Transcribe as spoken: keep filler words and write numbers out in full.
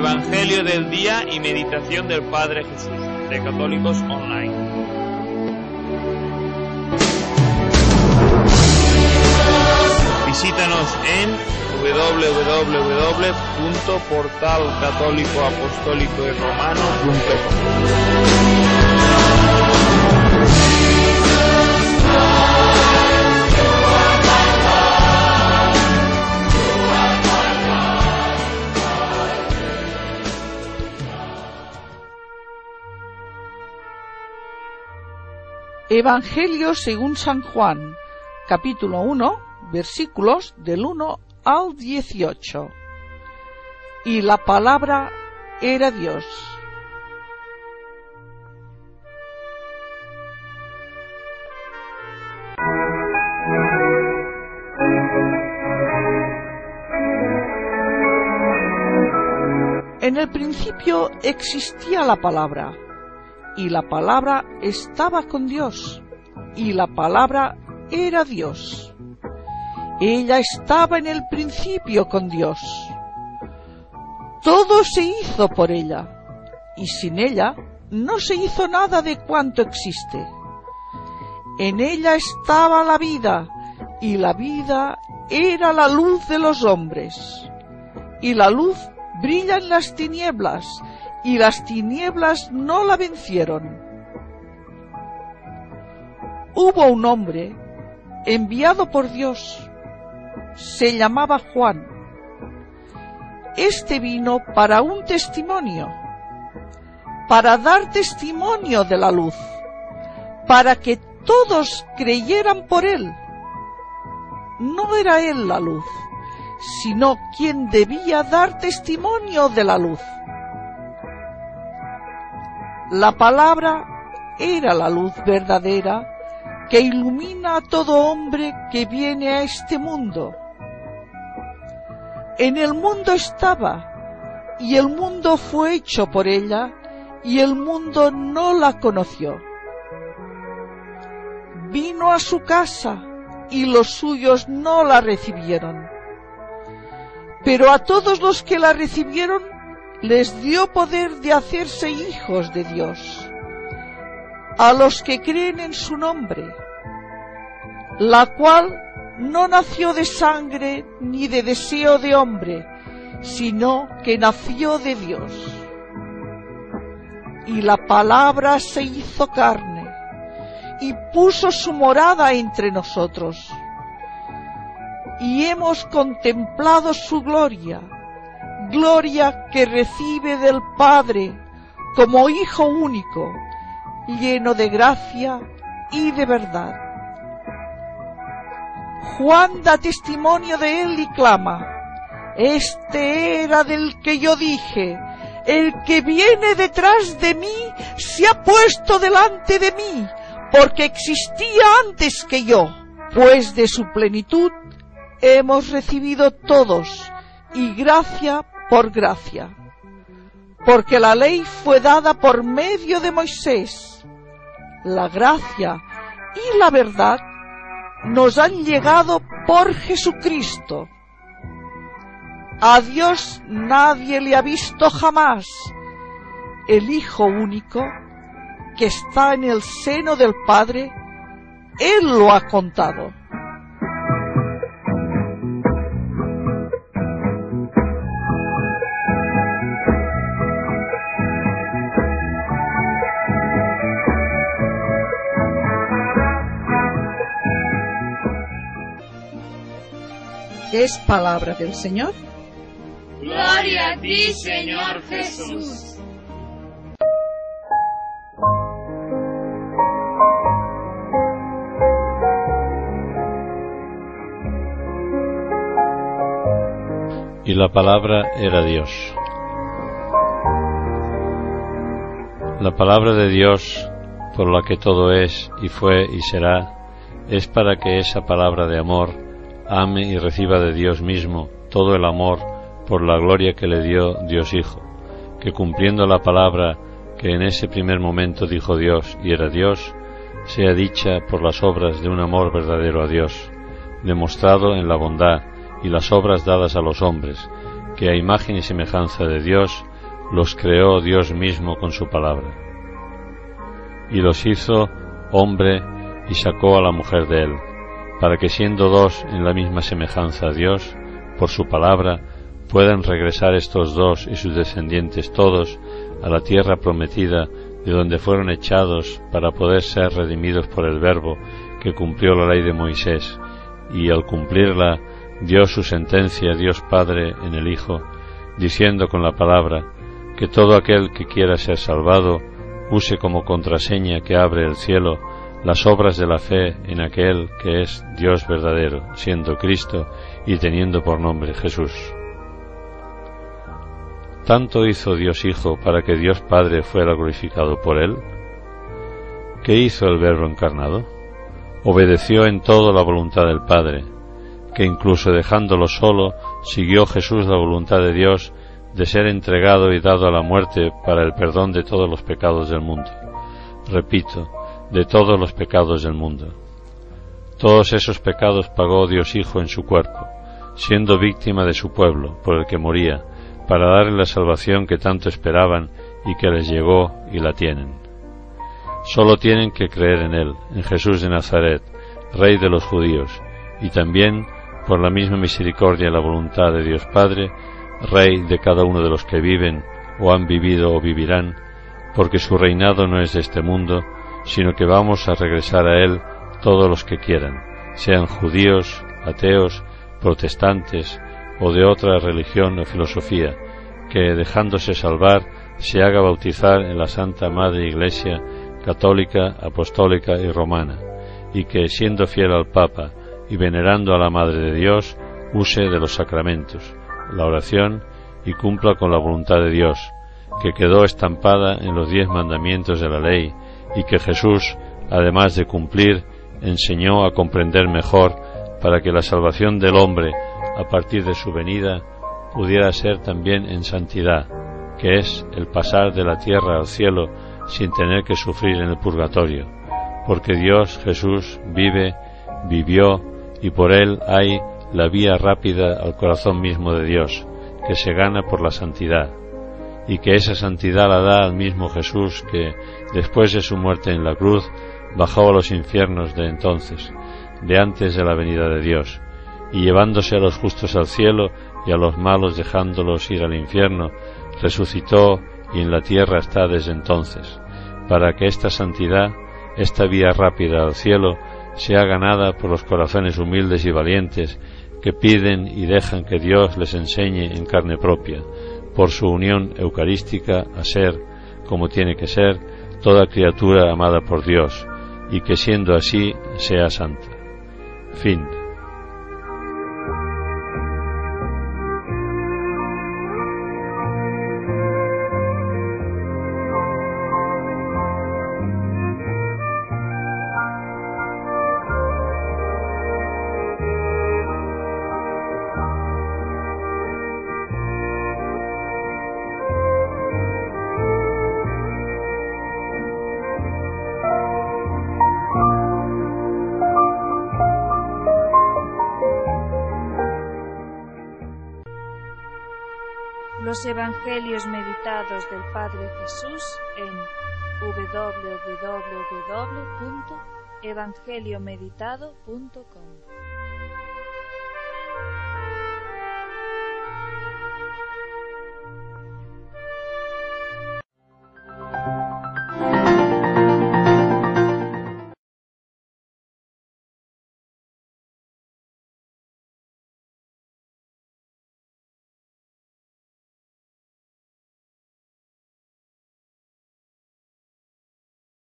Evangelio del día y meditación del Padre Jesús, de Católicos Online. Visítanos en doble u doble u doble u punto portal católico apostólico y romano punto com. Evangelio según San Juan, capítulo uno, versículos del uno al dieciocho. Y la palabra era Dios. En el principio existía la palabra, y la palabra estaba con Dios, y la palabra era Dios. Ella estaba en el principio con Dios. Todo se hizo por ella, y sin ella no se hizo nada de cuanto existe. En ella estaba la vida, y la vida era la luz de los hombres. Y la luz brilla en las tinieblas, y las tinieblas no la vencieron. Hubo un hombre enviado por Dios, se llamaba Juan. Este vino para un testimonio, para dar testimonio de la luz, para que todos creyeran por él. No era él la luz, sino quien debía dar testimonio de la luz. La palabra era la luz verdadera que ilumina a todo hombre que viene a este mundo. En el mundo estaba, y el mundo fue hecho por ella, y el mundo no la conoció. Vino a su casa, y los suyos no la recibieron. Pero a todos los que la recibieron, les dio poder de hacerse hijos de Dios, a los que creen en su nombre, la cual no nació de sangre ni de deseo de hombre, sino que nació de Dios. Y la palabra se hizo carne, y puso su morada entre nosotros, y hemos contemplado su gloria, gloria que recibe del Padre como Hijo único, lleno de gracia y de verdad. Juan da testimonio de él y clama: este era del que yo dije, el que viene detrás de mí se ha puesto delante de mí, porque existía antes que yo, pues de su plenitud hemos recibido todos, y gracia por gracia. Porque la ley fue dada por medio de Moisés. La gracia y la verdad nos han llegado por Jesucristo. A Dios nadie le ha visto jamás. El Hijo único, que está en el seno del Padre, Él lo ha contado. Es palabra del Señor. Gloria a ti, Señor Jesús. Y la palabra era Dios. La palabra de Dios, por la que todo es y fue y será, es para que esa palabra de amor ame y reciba de Dios mismo todo el amor por la gloria que le dio Dios Hijo, que cumpliendo la palabra que en ese primer momento dijo Dios y era Dios, sea dicha por las obras de un amor verdadero a Dios, demostrado en la bondad y las obras dadas a los hombres, que a imagen y semejanza de Dios los creó Dios mismo con su palabra. Y los hizo hombre y sacó a la mujer de él, para que siendo dos en la misma semejanza a Dios, por su palabra, puedan regresar estos dos y sus descendientes todos a la tierra prometida, de donde fueron echados para poder ser redimidos por el Verbo que cumplió la ley de Moisés, y al cumplirla dio su sentencia Dios Padre en el Hijo, diciendo con la palabra que todo aquel que quiera ser salvado use como contraseña que abre el cielo las obras de la fe en aquel que es Dios verdadero, siendo Cristo y teniendo por nombre Jesús. ¿Tanto hizo Dios Hijo para que Dios Padre fuera glorificado por él? ¿Qué hizo el Verbo encarnado? Obedeció en todo la voluntad del Padre, que incluso dejándolo solo, siguió Jesús la voluntad de Dios de ser entregado y dado a la muerte para el perdón de todos los pecados del mundo. Repito, de todos los pecados del mundo. Todos esos pecados pagó Dios Hijo en su cuerpo, siendo víctima de su pueblo, por el que moría, para darle la salvación que tanto esperaban y que les llegó y la tienen. Solo tienen que creer en Él, en Jesús de Nazaret, Rey de los judíos, y también, por la misma misericordia y la voluntad de Dios Padre, Rey de cada uno de los que viven, o han vivido o vivirán, porque su reinado no es de este mundo, sino que vamos a regresar a Él todos los que quieran, sean judíos, ateos, protestantes, o de otra religión o filosofía, que, dejándose salvar, se haga bautizar en la Santa Madre Iglesia católica, apostólica y romana, y que, siendo fiel al Papa y venerando a la Madre de Dios, use de los sacramentos, la oración, y cumpla con la voluntad de Dios, que quedó estampada en los diez mandamientos de la ley, y que Jesús, además de cumplir, enseñó a comprender mejor, para que la salvación del hombre, a partir de su venida, pudiera ser también en santidad, que es el pasar de la tierra al cielo sin tener que sufrir en el purgatorio, porque Dios Jesús vive, vivió, y por Él hay la vía rápida al corazón mismo de Dios, que se gana por la santidad, y que esa santidad la da al mismo Jesús que, después de su muerte en la cruz, bajó a los infiernos de entonces, de antes de la venida de Dios, y llevándose a los justos al cielo y a los malos dejándolos ir al infierno, resucitó y en la tierra está desde entonces, para que esta santidad, esta vía rápida al cielo, sea ganada por los corazones humildes y valientes que piden y dejan que Dios les enseñe en carne propia, por su unión eucarística, a ser, como tiene que ser, toda criatura amada por Dios, y que siendo así sea santa. Fin. Los Evangelios meditados del Padre Jesús en doble u doble u doble u punto evangeliomeditado punto com.